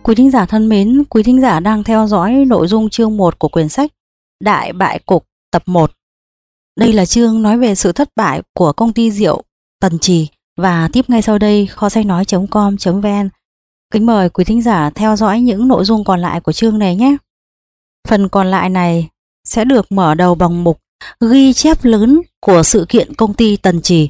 Quý thính giả thân mến, quý thính giả đang theo dõi nội dung chương 1 của quyển sách Đại bại cục tập 1. Đây là chương nói về sự thất bại của công ty rượu Tần Trì và tiếp ngay sau đây kho sách nói.com.vn. Kính mời quý thính giả theo dõi những nội dung còn lại của chương này nhé. Phần còn lại này sẽ được mở đầu bằng mục ghi chép lớn của sự kiện công ty Tần Trì.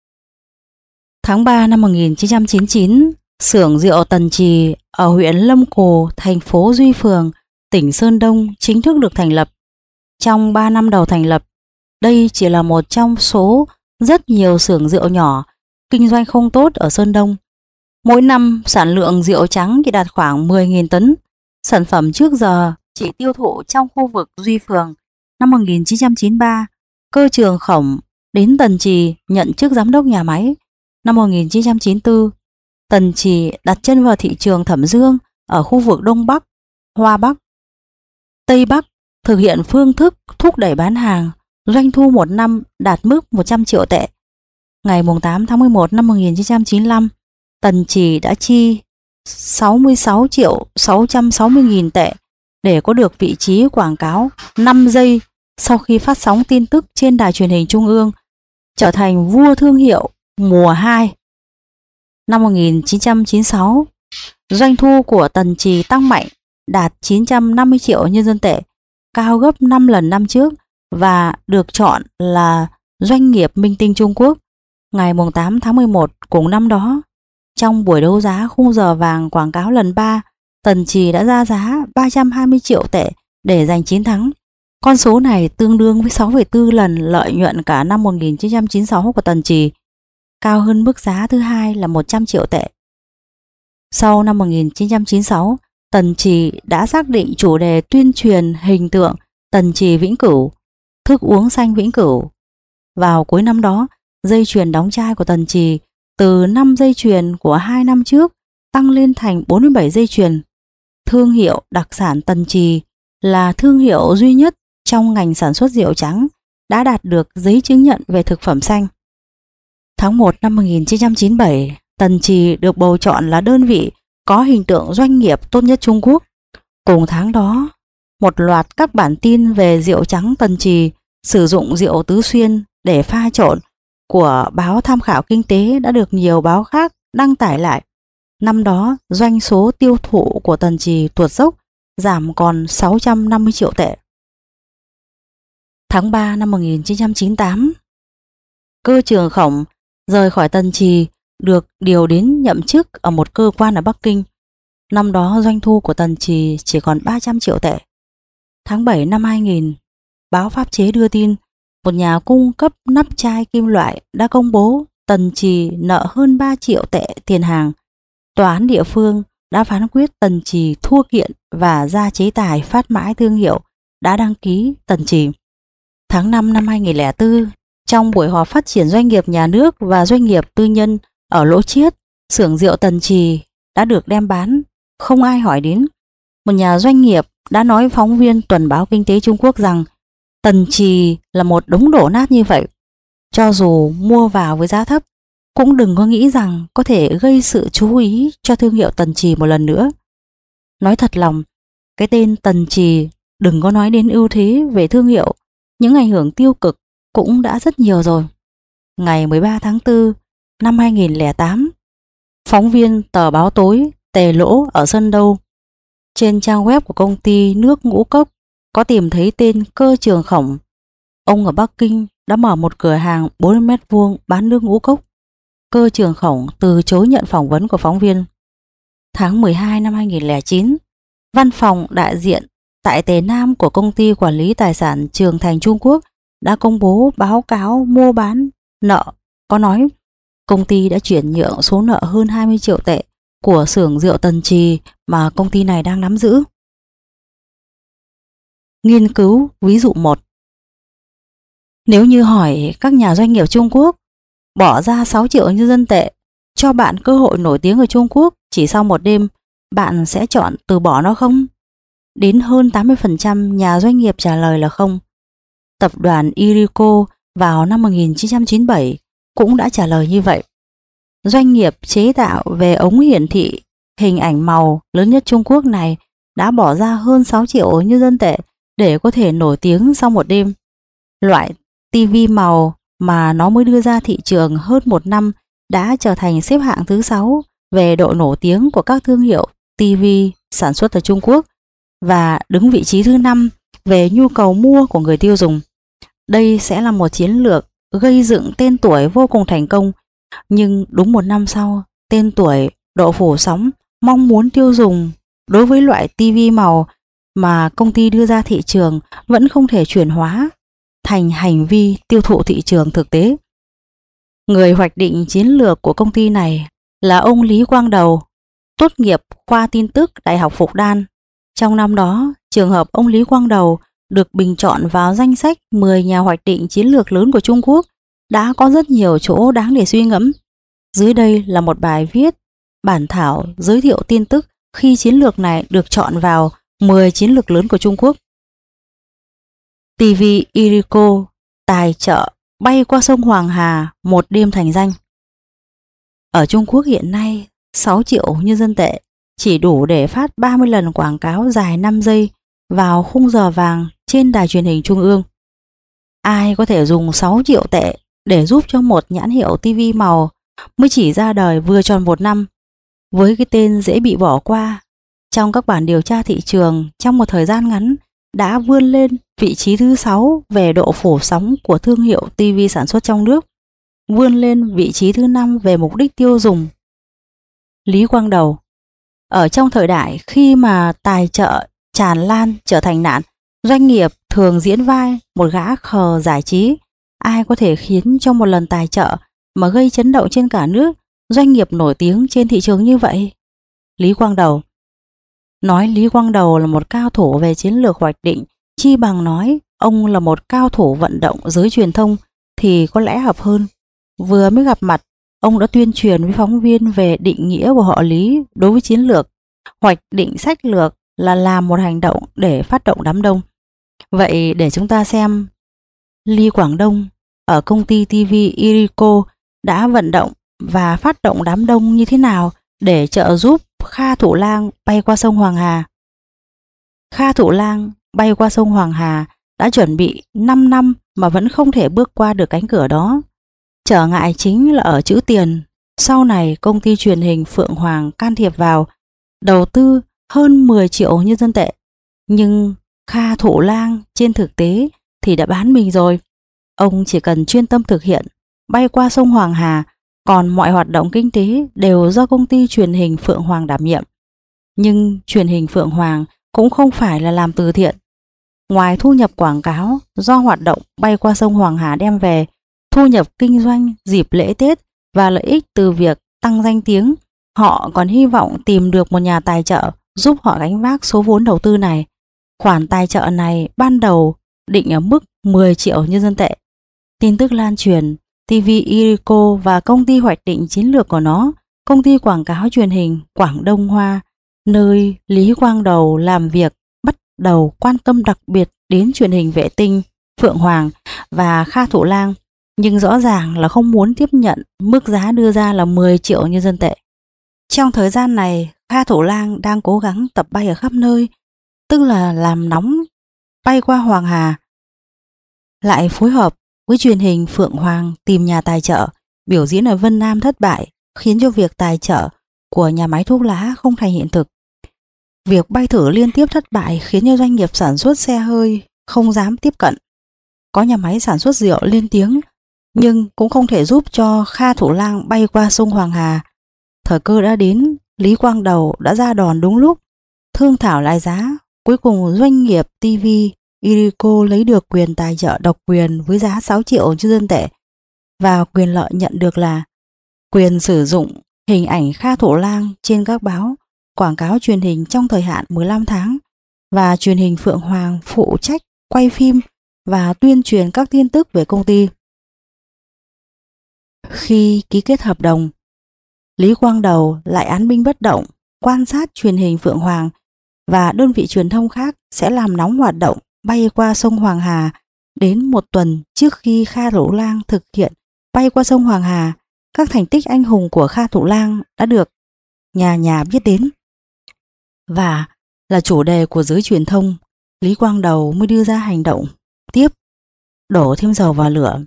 Tháng 3 năm 1999, xưởng rượu Tần Trì ở huyện Lâm Cù, thành phố Duy Phường, tỉnh Sơn Đông chính thức được thành lập. Trong 3 năm đầu thành lập, đây chỉ là một trong số rất nhiều xưởng rượu nhỏ, kinh doanh không tốt ở Sơn Đông. Mỗi năm sản lượng rượu trắng chỉ đạt khoảng 10.000 tấn. Sản phẩm trước giờ chỉ tiêu thụ trong khu vực Duy Phường. Năm 1993, Cơ Trường Khổng đến Tần Trì nhận chức giám đốc nhà máy. Năm 1994, Tần Trì đặt chân vào thị trường Thẩm Dương ở khu vực Đông Bắc, Hoa Bắc, Tây Bắc, thực hiện phương thức thúc đẩy bán hàng, doanh thu một năm đạt mức 100 triệu tệ. Ngày 8 tháng 11 năm 1995, Tần Trì đã chi 66 triệu 660 nghìn tệ để có được vị trí quảng cáo 5 giây sau khi phát sóng tin tức trên đài truyền hình Trung ương, trở thành vua thương hiệu mùa 2. Năm 1996, doanh thu của Tần Trì tăng mạnh, đạt 950 triệu nhân dân tệ, cao gấp 5 lần năm trước và được chọn là doanh nghiệp minh tinh Trung Quốc. Ngày 8 tháng 11 cùng năm đó, trong buổi đấu giá khung giờ vàng quảng cáo lần 3, Tần Trì đã ra giá 320 triệu tệ để giành chiến thắng. Con số này tương đương với 6,4 lần lợi nhuận cả năm 1996 của Tần Trì, cao hơn mức giá thứ hai là 100 triệu tệ. Sau năm 1996, Tần Trì đã xác định chủ đề tuyên truyền hình tượng Tần Trì Vĩnh Cửu, thức uống xanh Vĩnh Cửu. Vào cuối năm đó, dây chuyền đóng chai của Tần Trì từ 5 dây chuyền của 2 năm trước tăng lên thành 47 dây chuyền. Thương hiệu đặc sản Tần Trì là thương hiệu duy nhất trong ngành sản xuất rượu trắng đã đạt được giấy chứng nhận về thực phẩm xanh. Tháng 1 năm 1997, Tần Trì được bầu chọn là đơn vị có hình tượng doanh nghiệp tốt nhất Trung Quốc. Cùng tháng đó, một loạt các bản tin về rượu trắng Tần Trì sử dụng rượu Tứ Xuyên để pha trộn của báo Tham khảo Kinh tế đã được nhiều báo khác đăng tải lại. Năm đó, doanh số tiêu thụ của Tần Trì tuột dốc, giảm còn 650 triệu tệ. Tháng 3 năm 1998, Cơ Trường Khổng rời khỏi Tần Trì, được điều đến nhậm chức ở một cơ quan ở Bắc Kinh. Năm đó doanh thu của Tần Trì chỉ còn 300 triệu tệ. Tháng 7 năm 2000, báo Pháp chế đưa tin một nhà cung cấp nắp chai kim loại đã công bố Tần Trì nợ hơn 3 triệu tệ tiền hàng. Tòa án địa phương đã phán quyết Tần Trì thua kiện và ra chế tài phát mãi thương hiệu đã đăng ký Tần Trì. Tháng 5 năm 2004, trong buổi họp phát triển doanh nghiệp nhà nước và doanh nghiệp tư nhân ở Lỗ Chiết, xưởng rượu Tần Trì đã được đem bán, không ai hỏi đến. Một nhà doanh nghiệp đã nói với phóng viên Tuần báo Kinh tế Trung Quốc rằng Tần Trì là một đống đổ nát như vậy. Cho dù mua vào với giá thấp, cũng đừng có nghĩ rằng có thể gây sự chú ý cho thương hiệu Tần Trì một lần nữa. Nói thật lòng, cái tên Tần Trì đừng có nói đến ưu thế về thương hiệu, những ảnh hưởng tiêu cực cũng đã rất nhiều rồi. Ngày 13 tháng 4 năm 2008, phóng viên tờ báo tối Tề Lỗ ở Sơn Đông trên trang web của công ty nước Ngũ Cốc có tìm thấy tên Cơ Trường Khổng. Ông ở Bắc Kinh đã mở một cửa hàng 40 mét vuông bán nước Ngũ Cốc. Cơ Trường Khổng từ chối nhận phỏng vấn của phóng viên. Tháng 12 năm 2009, văn phòng đại diện tại Tề Nam của công ty quản lý tài sản Trường Thành Trung Quốc đã công bố báo cáo mua bán nợ, có nói công ty đã chuyển nhượng số nợ hơn 20 triệu tệ của xưởng rượu Tần Trì mà công ty này đang nắm giữ. Nghiên cứu ví dụ 1. Nếu như hỏi các nhà doanh nghiệp Trung Quốc bỏ ra 6 triệu nhân dân tệ cho bạn cơ hội nổi tiếng ở Trung Quốc chỉ sau một đêm, bạn sẽ chọn từ bỏ nó không? Đến hơn 80% nhà doanh nghiệp trả lời là không. Tập đoàn Irico vào năm 1997 cũng đã trả lời như vậy. Doanh nghiệp chế tạo về ống hiển thị hình ảnh màu lớn nhất Trung Quốc này đã bỏ ra hơn 6 triệu nhân dân tệ để có thể nổi tiếng sau một đêm. Loại tivi màu mà nó mới đưa ra thị trường hơn một năm đã trở thành xếp hạng thứ 6 về độ nổi tiếng của các thương hiệu tivi sản xuất ở Trung Quốc và đứng vị trí thứ 5 về nhu cầu mua của người tiêu dùng. Đây sẽ là một chiến lược gây dựng tên tuổi vô cùng thành công, nhưng đúng một năm sau, tên tuổi, độ phủ sóng, mong muốn tiêu dùng đối với loại tivi màu mà công ty đưa ra thị trường vẫn không thể chuyển hóa thành hành vi tiêu thụ thị trường thực tế. Người hoạch định chiến lược của công ty này là ông Lý Quang Đầu, tốt nghiệp khoa tin tức Đại học Phục Đan. Trong năm đó, trường hợp ông Lý Quang Đầu được bình chọn vào danh sách 10 nhà hoạch định chiến lược lớn của Trung Quốc đã có rất nhiều chỗ đáng để suy ngẫm. Dưới đây là một bài viết bản thảo giới thiệu tin tức khi chiến lược này được chọn vào 10 chiến lược lớn của Trung Quốc. TV Irico tài trợ bay qua sông Hoàng Hà một đêm thành danh. Ở Trung Quốc hiện nay, 6 triệu nhân dân tệ chỉ đủ để phát 30 lần quảng cáo dài 5 giây vào khung giờ vàng trên đài truyền hình trung ương. Ai có thể dùng 6 triệu tệ để giúp cho một nhãn hiệu TV màu mới chỉ ra đời vừa tròn một năm, với cái tên dễ bị bỏ qua trong các bản điều tra thị trường trong một thời gian ngắn đã vươn lên vị trí thứ 6 về độ phủ sóng của thương hiệu TV sản xuất trong nước, vươn lên vị trí thứ 5 về mục đích tiêu dùng. Lý Quang Đầu. Ở trong thời đại khi mà tài trợ tràn lan trở thành nạn, doanh nghiệp thường diễn vai một gã khờ giải trí. Ai có thể khiến cho một lần tài trợ mà gây chấn động trên cả nước, doanh nghiệp nổi tiếng trên thị trường như vậy? Lý Quang Đầu. Nói Lý Quang Đầu là một cao thủ về chiến lược hoạch định, chi bằng nói ông là một cao thủ vận động giới truyền thông thì có lẽ hợp hơn. Vừa mới gặp mặt, ông đã tuyên truyền với phóng viên về định nghĩa của họ Lý đối với chiến lược. Hoạch định sách lược là làm một hành động để phát động đám đông. Vậy để chúng ta xem Lý Quang Đông ở công ty TV Irico đã vận động và phát động đám đông như thế nào để trợ giúp Kha Thụ Lang bay qua sông Hoàng Hà. Kha Thụ Lang bay qua sông Hoàng Hà đã chuẩn bị 5 năm mà vẫn không thể bước qua được cánh cửa đó. Trở ngại chính là ở chữ tiền. Sau này công ty truyền hình Phượng Hoàng can thiệp vào, đầu tư hơn 10 triệu nhân dân tệ. Nhưng Kha Thụ Lang trên thực tế thì đã bán mình rồi. Ông chỉ cần chuyên tâm thực hiện bay qua sông Hoàng Hà, còn mọi hoạt động kinh tế đều do công ty truyền hình Phượng Hoàng đảm nhiệm. Nhưng truyền hình Phượng Hoàng cũng không phải là làm từ thiện. Ngoài thu nhập quảng cáo do hoạt động bay qua sông Hoàng Hà đem về, thu nhập kinh doanh dịp lễ Tết và lợi ích từ việc tăng danh tiếng, họ còn hy vọng tìm được một nhà tài trợ giúp họ gánh vác số vốn đầu tư này. Khoản tài trợ này ban đầu định ở mức 10 triệu nhân dân tệ. Tin tức lan truyền, TV Irico và công ty hoạch định chiến lược của nó, công ty quảng cáo truyền hình Quảng Đông Hoa, nơi Lý Quang Đầu làm việc, bắt đầu quan tâm đặc biệt đến truyền hình vệ tinh Phượng Hoàng và Kha Thụ Lang, nhưng rõ ràng là không muốn tiếp nhận mức giá đưa ra là 10 triệu nhân dân tệ. Trong thời gian này, Kha Thụ Lang đang cố gắng tập bay ở khắp nơi, tức là làm nóng bay qua Hoàng Hà, lại phối hợp với truyền hình Phượng Hoàng tìm nhà tài trợ. Biểu diễn ở Vân Nam thất bại khiến cho việc tài trợ của nhà máy thuốc lá không thành hiện thực. Việc bay thử liên tiếp thất bại khiến cho doanh nghiệp sản xuất xe hơi không dám tiếp cận. Có nhà máy sản xuất rượu lên tiếng nhưng cũng không thể giúp cho Kha Thụ Lang bay qua sông Hoàng Hà. Thời cơ đã đến, Lý Quang Đầu đã ra đòn đúng lúc, thương thảo lại giá. Cuối cùng doanh nghiệp TV Irico lấy được quyền tài trợ độc quyền với giá 6 triệu nhân dân tệ, và quyền lợi nhận được là quyền sử dụng hình ảnh Kha Thụ Lang trên các báo quảng cáo truyền hình trong thời hạn 15 tháng và truyền hình Phượng Hoàng phụ trách quay phim và tuyên truyền các tin tức về công ty. Khi ký kết hợp đồng, Lý Quang Đầu lại án binh bất động, quan sát truyền hình Phượng Hoàng và đơn vị truyền thông khác sẽ làm nóng hoạt động bay qua sông Hoàng Hà. Đến một tuần trước khi Kha Thụ Lang thực hiện bay qua sông Hoàng Hà, các thành tích anh hùng của Kha Thụ Lang đã được nhà nhà biết đến và là chủ đề của giới truyền thông, Lý Quang Đầu mới đưa ra hành động tiếp, đổ thêm dầu vào lửa.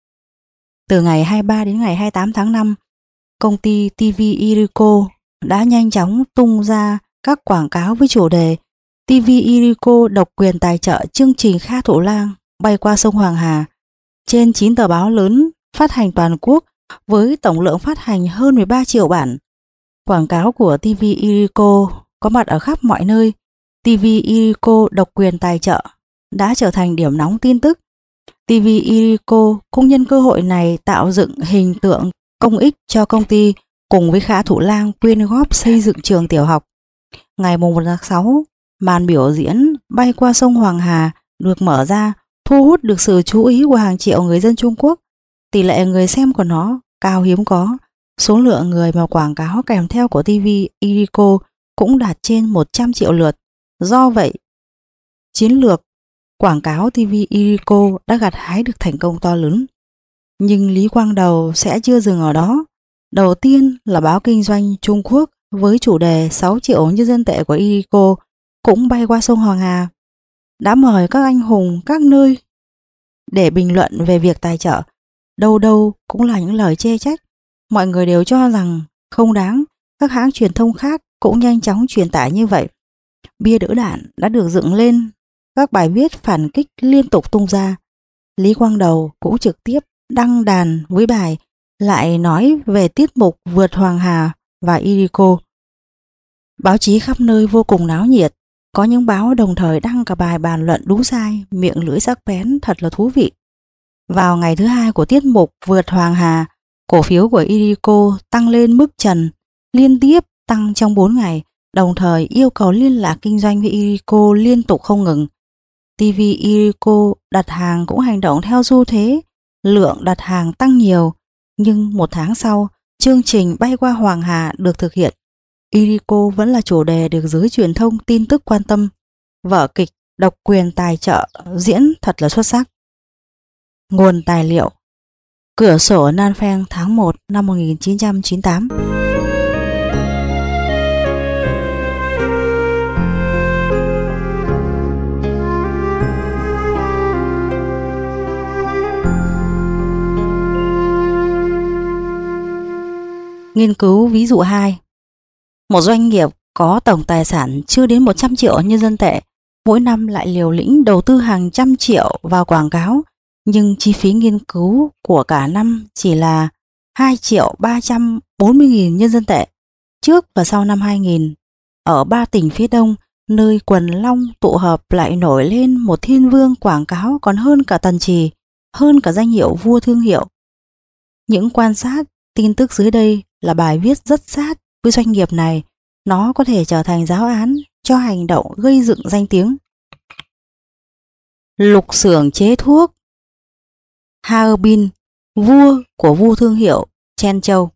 Từ ngày 23 đến ngày 28 tháng 5, công ty TV Irico đã nhanh chóng tung ra các quảng cáo với chủ đề TV Irico độc quyền tài trợ chương trình Kha Thụ Lang bay qua sông Hoàng Hà trên 9 tờ báo lớn phát hành toàn quốc với tổng lượng phát hành hơn 13 triệu bản. Quảng cáo của TV Irico có mặt ở khắp mọi nơi. TV Irico độc quyền tài trợ đã trở thành điểm nóng tin tức. TV Irico cũng nhân cơ hội này tạo dựng hình tượng công ích cho công ty cùng với Kha Thụ Lang quyên góp xây dựng trường tiểu học. Ngày 1 tháng 6, màn biểu diễn bay qua sông Hoàng Hà được mở ra, thu hút được sự chú ý của hàng triệu người dân Trung Quốc. Tỷ lệ người xem của nó cao hiếm có. Số lượng người mà quảng cáo kèm theo của TV Irico cũng đạt trên 100 triệu lượt. Do vậy, chiến lược quảng cáo TV Irico đã gặt hái được thành công to lớn. Nhưng Lý Quang Đầu sẽ chưa dừng ở đó. Đầu tiên là báo kinh doanh Trung Quốc với chủ đề 6 triệu nhân dân tệ của Irico cũng bay qua sông Hoàng Hà. Đã mời các anh hùng các nơi để bình luận về việc tài trợ. Đâu đâu cũng là những lời chê trách. Mọi người đều cho rằng không đáng. Các hãng truyền thông khác cũng nhanh chóng truyền tải như vậy. Bia đỡ đạn đã được dựng lên. Các bài viết phản kích liên tục tung ra. Lý Quang Đầu cũng trực tiếp đăng đàn với bài lại nói về tiết mục vượt Hoàng Hà và Irico. Báo chí khắp nơi vô cùng náo nhiệt. Có những báo đồng thời đăng cả bài bàn luận đúng sai, miệng lưỡi sắc bén thật là thú vị. Vào ngày thứ hai của tiết mục vượt Hoàng Hà, cổ phiếu của Irico tăng lên mức trần, liên tiếp tăng trong 4 ngày, đồng thời yêu cầu liên lạc kinh doanh với Irico liên tục không ngừng. TV Irico đặt hàng cũng hành động theo xu thế, lượng đặt hàng tăng nhiều, nhưng 1 tháng sau, chương trình bay qua Hoàng Hà được thực hiện. Irico vẫn là chủ đề được giới truyền thông tin tức quan tâm. Vở kịch độc quyền tài trợ diễn thật là xuất sắc. Nguồn tài liệu: Cửa sổ Nan Pheng tháng 1 năm 1998. Nghiên cứu ví dụ 2. Một doanh nghiệp có tổng tài sản chưa đến 100 triệu nhân dân tệ, mỗi năm lại liều lĩnh đầu tư hàng trăm triệu vào quảng cáo, nhưng chi phí nghiên cứu của cả năm chỉ là 2.340.000 nhân dân tệ. Trước và sau năm 2000, ở 3 tỉnh phía Đông, nơi quần long tụ hợp lại nổi lên một thiên vương quảng cáo còn hơn cả Tần Trì, hơn cả danh hiệu vua thương hiệu. Những quan sát, tin tức dưới đây là bài viết rất sát với doanh nghiệp này. Nó có thể trở thành giáo án cho hành động gây dựng danh tiếng. Lục xưởng chế thuốc Harbin, vua của vua thương hiệu Chen Châu.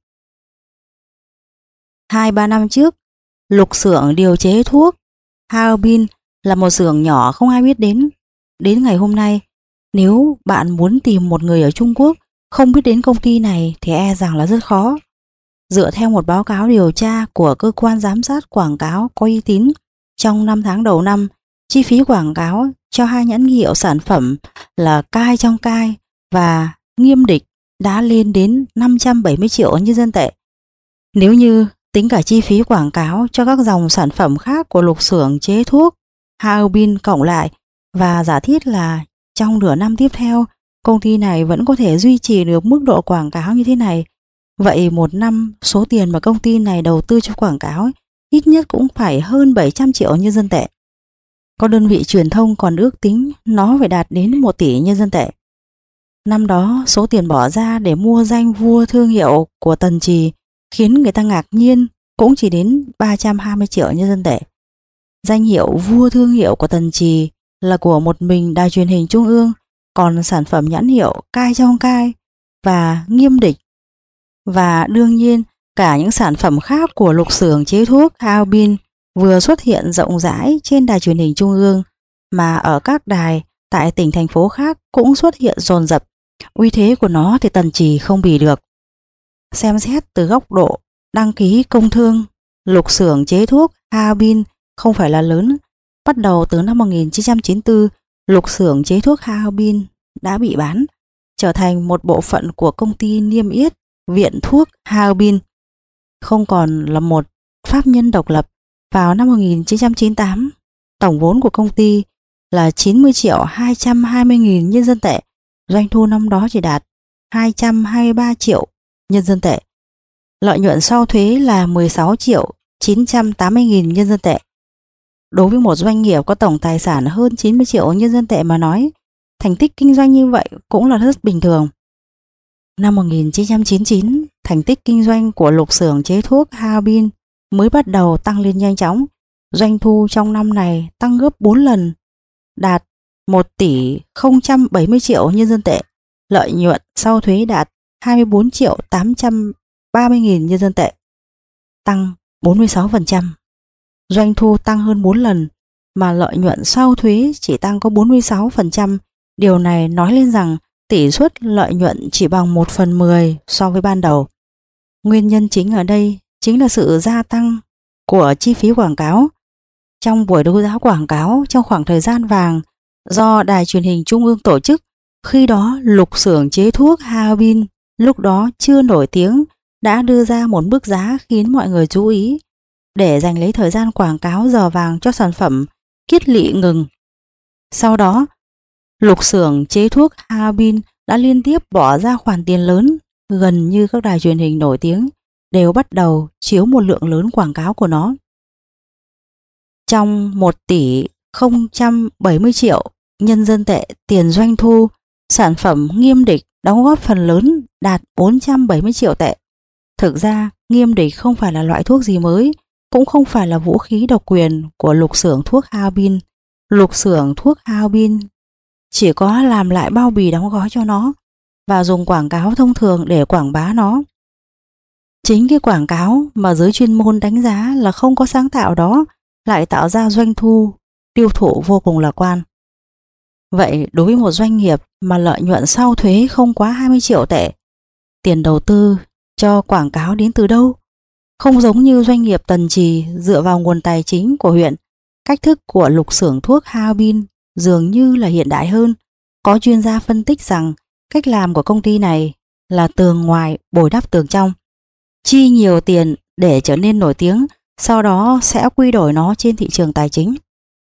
2-3 năm trước, lục xưởng điều chế thuốc Harbin là một xưởng nhỏ không ai biết đến. Đến ngày hôm nay, nếu bạn muốn tìm một người ở Trung Quốc không biết đến công ty này thì e rằng là rất khó. Dựa theo một báo cáo điều tra của cơ quan giám sát quảng cáo có uy tín, trong 5 tháng đầu năm, chi phí quảng cáo cho 2 nhãn hiệu sản phẩm là Cai Trong Cai và Nghiêm Địch đã lên đến 570 triệu nhân dân tệ. Nếu như tính cả chi phí quảng cáo cho các dòng sản phẩm khác của lục xưởng chế thuốc Harbin cộng lại, và giả thiết là trong nửa năm tiếp theo, công ty này vẫn có thể duy trì được mức độ quảng cáo như thế này, vậy một năm số tiền mà công ty này đầu tư cho quảng cáo ít nhất cũng phải hơn 700 triệu nhân dân tệ. Có đơn vị truyền thông còn ước tính nó phải đạt đến 1 tỷ nhân dân tệ. Năm đó số tiền bỏ ra để mua danh vua thương hiệu của Tần Trì khiến người ta ngạc nhiên cũng chỉ đến 320 triệu nhân dân tệ. Danh hiệu vua thương hiệu của Tần Trì là của một mình đài truyền hình trung ương, còn sản phẩm nhãn hiệu Cai Trong Cai và Nghiêm Địch và đương nhiên cả những sản phẩm khác của lục xưởng chế thuốc Harbin vừa xuất hiện rộng rãi trên đài truyền hình trung ương, mà ở các đài tại tỉnh thành phố khác cũng xuất hiện dồn dập. Uy thế của nó thì Tần Trì không bì được. Xem xét từ góc độ đăng ký công thương, lục xưởng chế thuốc Harbin không phải là lớn. Bắt đầu từ năm 1994, lục xưởng chế thuốc Harbin đã bị bán, trở thành một bộ phận của công ty niêm yết Viện Thuốc Harbin, không còn là một pháp nhân độc lập. Vào năm 1998, tổng vốn của công ty là 90.220.000 nhân dân tệ, doanh thu năm đó chỉ đạt 223 triệu nhân dân tệ. Lợi nhuận sau thuế là 16.980.000 nhân dân tệ. Đối với một doanh nghiệp có tổng tài sản hơn 90 triệu nhân dân tệ mà nói, thành tích kinh doanh như vậy cũng là rất bình thường. Năm 1999, thành tích kinh doanh của lục xưởng chế thuốc Harbin mới bắt đầu tăng lên nhanh chóng. Doanh thu trong năm này tăng gấp 4 lần, đạt 1 tỷ 070 triệu nhân dân tệ. Lợi nhuận sau thuế đạt 24.830.000 nhân dân tệ, tăng 46%. Doanh thu tăng hơn 4 lần mà lợi nhuận sau thuế chỉ tăng có 46%. Điều này nói lên rằng tỷ suất lợi nhuận chỉ bằng 1/10 so với ban đầu. Nguyên nhân chính ở đây chính là sự gia tăng của chi phí quảng cáo. Trong buổi đấu giá quảng cáo trong khoảng thời gian vàng do Đài Truyền hình Trung ương tổ chức, khi đó lục xưởng chế thuốc Harbin lúc đó chưa nổi tiếng đã đưa ra một mức giá khiến mọi người chú ý. Để giành lấy thời gian quảng cáo giờ vàng cho sản phẩm Kiết Lỵ ngừng. Sau đó, lục xưởng chế thuốc Harbin đã liên tiếp bỏ ra khoản tiền lớn, gần như các đài truyền hình nổi tiếng đều bắt đầu chiếu một lượng lớn quảng cáo của nó. Trong 1 tỷ 070 triệu nhân dân tệ tiền doanh thu, sản phẩm Nghiêm Địch đóng góp phần lớn, đạt 470 triệu tệ. Thực ra, Nghiêm Địch không phải là loại thuốc gì mới, cũng không phải là vũ khí độc quyền của lục xưởng thuốc Harbin. Lục xưởng thuốc Harbin chỉ có làm lại bao bì đóng gói cho nó và dùng quảng cáo thông thường để quảng bá nó. Chính cái quảng cáo mà giới chuyên môn đánh giá là không có sáng tạo đó lại tạo ra doanh thu tiêu thụ vô cùng lạc quan. Vậy đối với một doanh nghiệp mà lợi nhuận sau thuế không quá 20 triệu tệ, tiền đầu tư cho quảng cáo đến từ đâu? Không giống như doanh nghiệp Tần Trì dựa vào nguồn tài chính của huyện, cách thức của lục xưởng thuốc Harbin dường như là hiện đại hơn. Có chuyên gia phân tích rằng cách làm của công ty này là tường ngoài bồi đắp tường trong, chi nhiều tiền để trở nên nổi tiếng, sau đó sẽ quy đổi nó trên thị trường tài chính.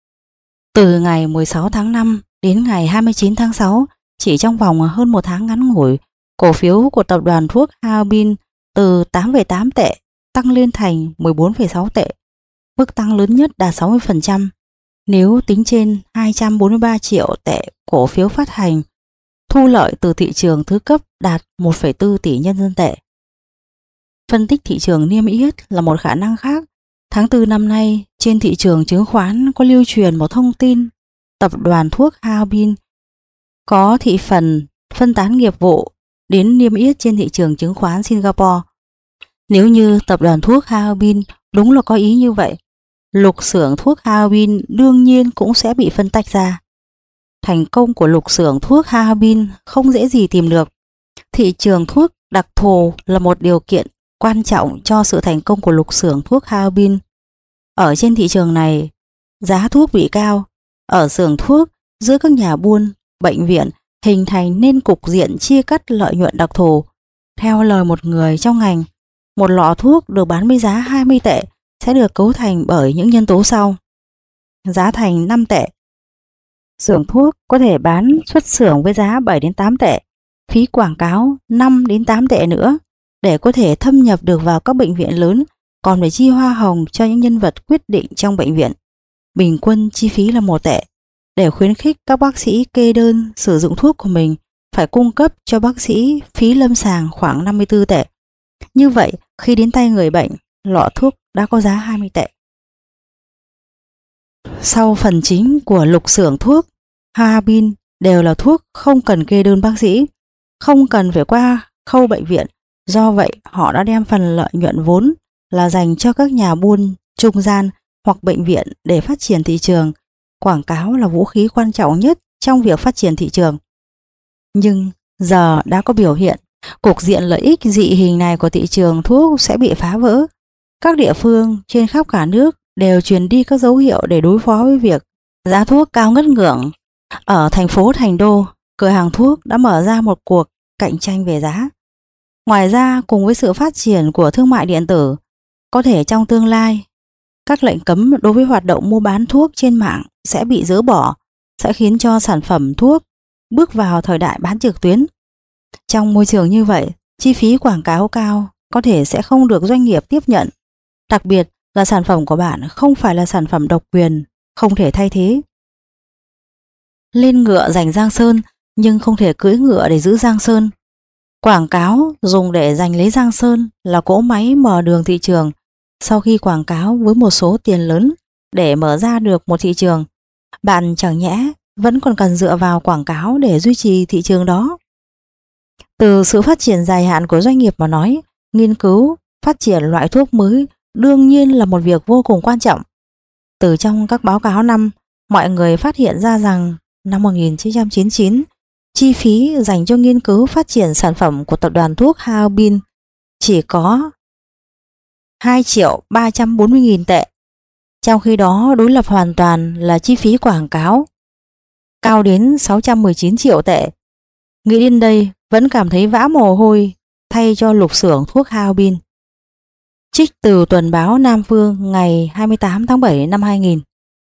Từ ngày 16 tháng 5 đến ngày 29 tháng 6, chỉ trong vòng hơn một tháng ngắn ngủi, cổ phiếu của tập đoàn thuốc Harbin từ 8,8 tệ tăng lên thành 14,6 tệ, mức tăng lớn nhất đạt 60%. Nếu tính trên 243 triệu tệ cổ phiếu phát hành, thu lợi từ thị trường thứ cấp đạt 1,4 tỷ nhân dân tệ. Phân tích thị trường niêm yết là một khả năng khác. Tháng 4 năm nay, trên thị trường chứng khoán có lưu truyền một thông tin tập đoàn thuốc Harbin có thị phần phân tán nghiệp vụ đến niêm yết trên thị trường chứng khoán Singapore. Nếu như tập đoàn thuốc Harbin đúng là có ý như vậy, lục xưởng thuốc Harbin đương nhiên cũng sẽ bị phân tách ra. Thành công của lục xưởng thuốc Harbin không dễ gì tìm được. Thị trường thuốc đặc thù là một điều kiện quan trọng cho sự thành công của lục xưởng thuốc Harbin. Ở trên thị trường này, giá thuốc bị cao. Ở xưởng thuốc, giữa các nhà buôn, bệnh viện hình thành nên cục diện chia cắt lợi nhuận đặc thù. Theo lời một người trong ngành, một lọ thuốc được bán với giá 20 tệ sẽ được cấu thành bởi những nhân tố sau. Giá thành 5 tệ. Xưởng thuốc có thể bán xuất xưởng với giá 7 đến 8 tệ, phí quảng cáo 5 đến 8 tệ nữa để có thể thâm nhập được vào các bệnh viện lớn, còn phải chi hoa hồng cho những nhân vật quyết định trong bệnh viện. Bình quân chi phí là 1 tệ. Để khuyến khích các bác sĩ kê đơn sử dụng thuốc của mình, phải cung cấp cho bác sĩ phí lâm sàng khoảng 54 tệ. Như vậy, khi đến tay người bệnh, lọ thuốc đã có giá 20 tệ. Sau phần chính của lục xưởng thuốc Harbin đều là thuốc không cần kê đơn bác sĩ, không cần phải qua khâu bệnh viện. Do vậy, họ đã đem phần lợi nhuận vốn là dành cho các nhà buôn trung gian hoặc bệnh viện để phát triển thị trường. Quảng cáo là vũ khí quan trọng nhất trong việc phát triển thị trường. Nhưng giờ đã có biểu hiện, cục diện lợi ích dị hình này của thị trường thuốc sẽ bị phá vỡ. Các địa phương trên khắp cả nước đều truyền đi các dấu hiệu để đối phó với việc giá thuốc cao ngất ngưỡng. Ở thành phố Thành Đô, cửa hàng thuốc đã mở ra một cuộc cạnh tranh về giá. Ngoài ra, cùng với sự phát triển của thương mại điện tử, có thể trong tương lai, các lệnh cấm đối với hoạt động mua bán thuốc trên mạng sẽ bị dỡ bỏ, sẽ khiến cho sản phẩm thuốc bước vào thời đại bán trực tuyến. Trong môi trường như vậy, chi phí quảng cáo cao có thể sẽ không được doanh nghiệp tiếp nhận, đặc biệt là sản phẩm của bạn không phải là sản phẩm độc quyền, không thể thay thế. Lên ngựa giành Giang Sơn nhưng không thể cưỡi ngựa để giữ Giang Sơn. Quảng cáo dùng để giành lấy Giang Sơn là cỗ máy mở đường thị trường. Sau khi quảng cáo với một số tiền lớn để mở ra được một thị trường, bạn chẳng nhẽ vẫn còn cần dựa vào quảng cáo để duy trì thị trường đó. Từ sự phát triển dài hạn của doanh nghiệp mà nói, nghiên cứu, phát triển loại thuốc mới đương nhiên là một việc vô cùng quan trọng. Từ trong các báo cáo năm, mọi người phát hiện ra rằng năm 1999, chi phí dành cho nghiên cứu phát triển sản phẩm của tập đoàn thuốc Harbin chỉ có 2.340.000 tệ. Trong khi đó đối lập hoàn toàn là chi phí quảng cáo cao đến 619 triệu tệ. Nghĩ đến đây vẫn cảm thấy vã mồ hôi thay cho lục xưởng thuốc Harbin. Trích từ tuần báo Nam Phương ngày 28 tháng 7 năm 2000.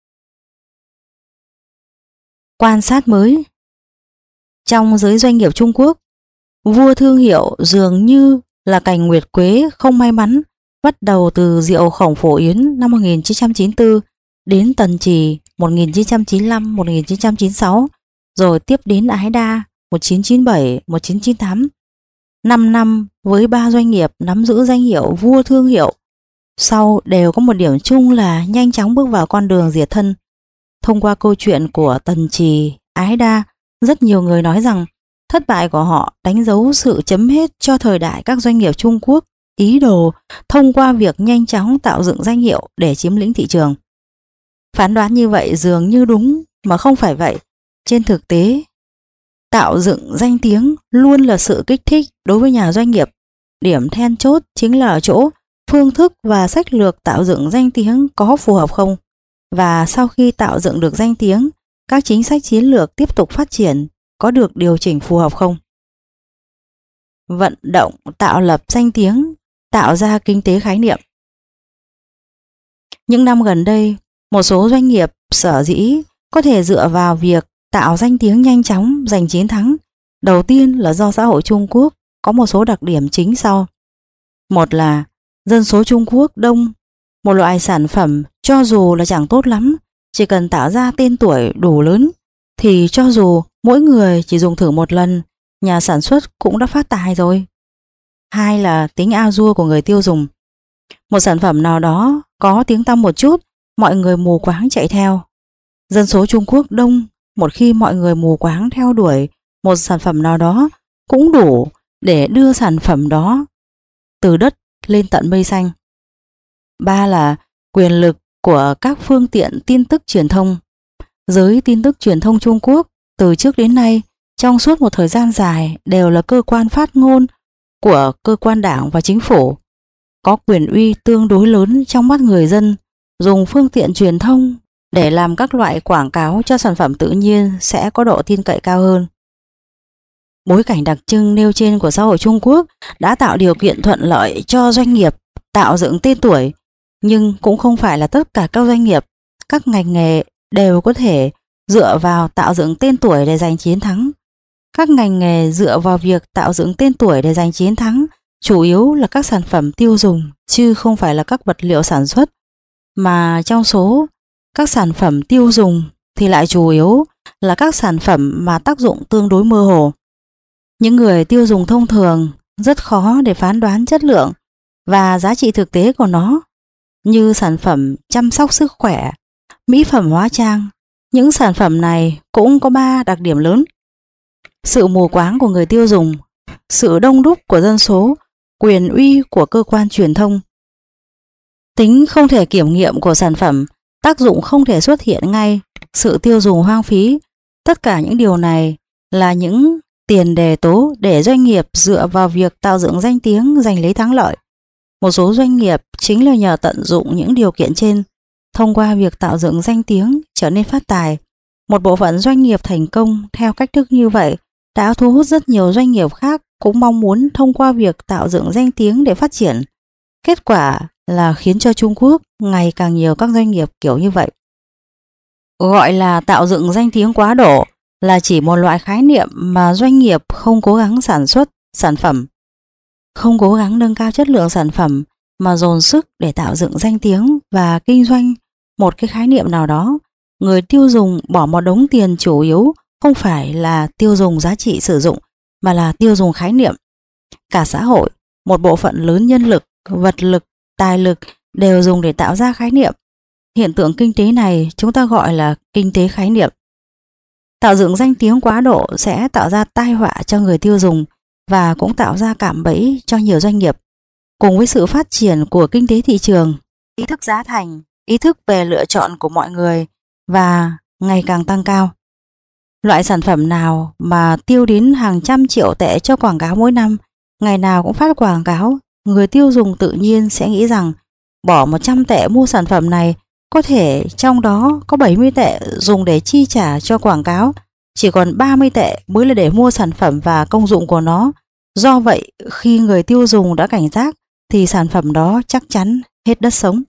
Quan sát mới. Trong giới doanh nghiệp Trung Quốc, vua thương hiệu dường như là cành nguyệt quế không may mắn, bắt đầu từ rượu Khổng Phổ Yến năm 1994 đến Tần Trì 1995-1996, rồi tiếp đến Ái Đa 1997-1998. 5 năm với 3 doanh nghiệp nắm giữ danh hiệu vua thương hiệu sau đều có một điểm chung là nhanh chóng bước vào con đường diệt thân. Thông qua câu chuyện của Tần Trì, Ái Đa, rất nhiều người nói rằng thất bại của họ đánh dấu sự chấm hết cho thời đại các doanh nghiệp Trung Quốc ý đồ thông qua việc nhanh chóng tạo dựng danh hiệu để chiếm lĩnh thị trường. Phán đoán như vậy dường như đúng mà không phải vậy. Trên thực tế, tạo dựng danh tiếng luôn là sự kích thích đối với nhà doanh nghiệp. Điểm then chốt chính là ở chỗ phương thức và sách lược tạo dựng danh tiếng có phù hợp không. Và sau khi tạo dựng được danh tiếng, các chính sách chiến lược tiếp tục phát triển có được điều chỉnh phù hợp không. Vận động tạo lập danh tiếng, tạo ra kinh tế khái niệm. Những năm gần đây, một số doanh nghiệp sở dĩ có thể dựa vào việc tạo danh tiếng nhanh chóng giành chiến thắng. Đầu tiên là do xã hội Trung Quốc có một số đặc điểm chính sau. Một là dân số Trung Quốc đông, một loại sản phẩm cho dù là chẳng tốt lắm, chỉ cần tạo ra tên tuổi đủ lớn thì cho dù mỗi người chỉ dùng thử một lần, nhà sản xuất cũng đã phát tài rồi. Hai là tính a dua của người tiêu dùng. Một sản phẩm nào đó có tiếng tăm một chút, mọi người mù quáng chạy theo. Dân số Trung Quốc đông, một khi mọi người mù quáng theo đuổi một sản phẩm nào đó cũng đủ để đưa sản phẩm đó từ đất lên tận mây xanh. Ba là quyền lực của các phương tiện tin tức truyền thông. Giới tin tức truyền thông Trung Quốc từ trước đến nay trong suốt một thời gian dài đều là cơ quan phát ngôn của cơ quan đảng và chính phủ, có quyền uy tương đối lớn trong mắt người dân. Dùng phương tiện truyền thông để làm các loại quảng cáo cho sản phẩm tự nhiên sẽ có độ tin cậy cao hơn. Bối cảnh đặc trưng nêu trên của xã hội Trung Quốc đã tạo điều kiện thuận lợi cho doanh nghiệp tạo dựng tên tuổi, nhưng cũng không phải là tất cả các doanh nghiệp, các ngành nghề đều có thể dựa vào tạo dựng tên tuổi để giành chiến thắng. Các ngành nghề dựa vào việc tạo dựng tên tuổi để giành chiến thắng chủ yếu là các sản phẩm tiêu dùng chứ không phải là các vật liệu sản xuất, mà trong số các sản phẩm tiêu dùng thì lại chủ yếu là các sản phẩm mà tác dụng tương đối mơ hồ. Những người tiêu dùng thông thường rất khó để phán đoán chất lượng và giá trị thực tế của nó, như sản phẩm chăm sóc sức khỏe, mỹ phẩm hóa trang. Những sản phẩm này cũng có 3 đặc điểm lớn: sự mù quáng của người tiêu dùng, sự đông đúc của dân số, quyền uy của cơ quan truyền thông. Tính không thể kiểm nghiệm của sản phẩm, tác dụng không thể xuất hiện ngay, sự tiêu dùng hoang phí. Tất cả những điều này là những tiền đề tố để doanh nghiệp dựa vào việc tạo dựng danh tiếng giành lấy thắng lợi. Một số doanh nghiệp chính là nhờ tận dụng những điều kiện trên, thông qua việc tạo dựng danh tiếng trở nên phát tài. Một bộ phận doanh nghiệp thành công theo cách thức như vậy đã thu hút rất nhiều doanh nghiệp khác cũng mong muốn thông qua việc tạo dựng danh tiếng để phát triển. Kết quả là khiến cho Trung Quốc ngày càng nhiều các doanh nghiệp kiểu như vậy. Gọi là tạo dựng danh tiếng quá độ là chỉ một loại khái niệm mà doanh nghiệp không cố gắng sản xuất sản phẩm, không cố gắng nâng cao chất lượng sản phẩm mà dồn sức để tạo dựng danh tiếng và kinh doanh một cái khái niệm nào đó. Người tiêu dùng bỏ một đống tiền chủ yếu không phải là tiêu dùng giá trị sử dụng mà là tiêu dùng khái niệm. Cả xã hội, một bộ phận lớn nhân lực, vật lực, tài lực đều dùng để tạo ra khái niệm. Hiện tượng kinh tế này chúng ta gọi là kinh tế khái niệm. Tạo dựng danh tiếng quá độ sẽ tạo ra tai họa cho người tiêu dùng và cũng tạo ra cạm bẫy cho nhiều doanh nghiệp. Cùng với sự phát triển của kinh tế thị trường, ý thức giá thành, ý thức về lựa chọn của mọi người và ngày càng tăng cao. Loại sản phẩm nào mà tiêu đến hàng trăm triệu tệ cho quảng cáo mỗi năm, ngày nào cũng phát quảng cáo, người tiêu dùng tự nhiên sẽ nghĩ rằng bỏ 100 tệ mua sản phẩm này, có thể trong đó có 70 tệ dùng để chi trả cho quảng cáo, chỉ còn 30 tệ mới là để mua sản phẩm và công dụng của nó. Do vậy, khi người tiêu dùng đã cảnh giác thì sản phẩm đó chắc chắn hết đất sống.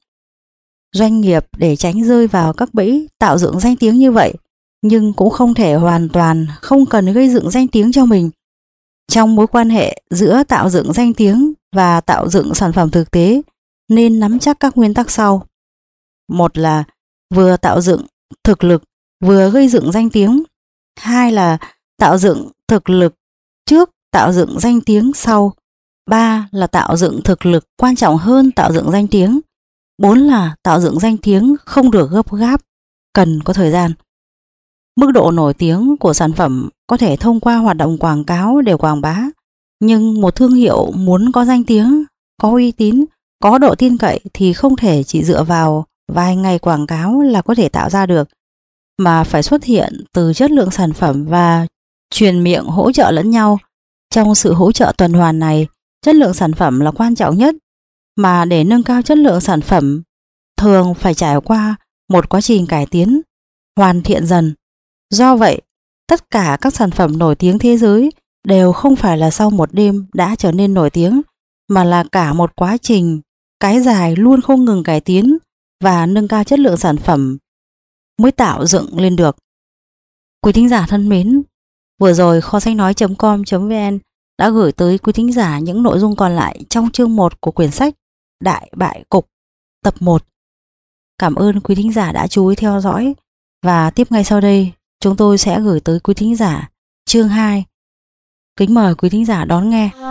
Doanh nghiệp để tránh rơi vào các bẫy tạo dựng danh tiếng như vậy, nhưng cũng không thể hoàn toàn không cần gây dựng danh tiếng cho mình. Trong mối quan hệ giữa tạo dựng danh tiếng và tạo dựng sản phẩm thực tế, nên nắm chắc các nguyên tắc sau. Một là vừa tạo dựng thực lực vừa gây dựng danh tiếng. Hai là tạo dựng thực lực trước, tạo dựng danh tiếng sau. Ba là tạo dựng thực lực quan trọng hơn tạo dựng danh tiếng. Bốn là tạo dựng danh tiếng không được gấp gáp, cần có thời gian. Mức độ nổi tiếng của sản phẩm có thể thông qua hoạt động quảng cáo để quảng bá, nhưng một thương hiệu muốn có danh tiếng, có uy tín, có độ tin cậy thì không thể chỉ dựa vào vài ngày quảng cáo là có thể tạo ra được, mà phải xuất hiện từ chất lượng sản phẩm và truyền miệng hỗ trợ lẫn nhau. Trong sự hỗ trợ tuần hoàn này, chất lượng sản phẩm là quan trọng nhất, mà để nâng cao chất lượng sản phẩm thường phải trải qua một quá trình cải tiến, hoàn thiện dần. Do vậy, tất cả các sản phẩm nổi tiếng thế giới đều không phải là sau một đêm đã trở nên nổi tiếng, mà là cả một quá trình cái dài luôn không ngừng cải tiến và nâng cao chất lượng sản phẩm mới tạo dựng lên được. Quý thính giả thân mến, vừa rồi kho sách nói.com.vn đã gửi tới quý thính giả những nội dung còn lại trong chương 1 của quyển sách Đại Bại Cục tập 1. Cảm ơn quý thính giả đã chú ý theo dõi, và tiếp ngay sau đây chúng tôi sẽ gửi tới quý thính giả chương 2. Kính mời quý thính giả đón nghe.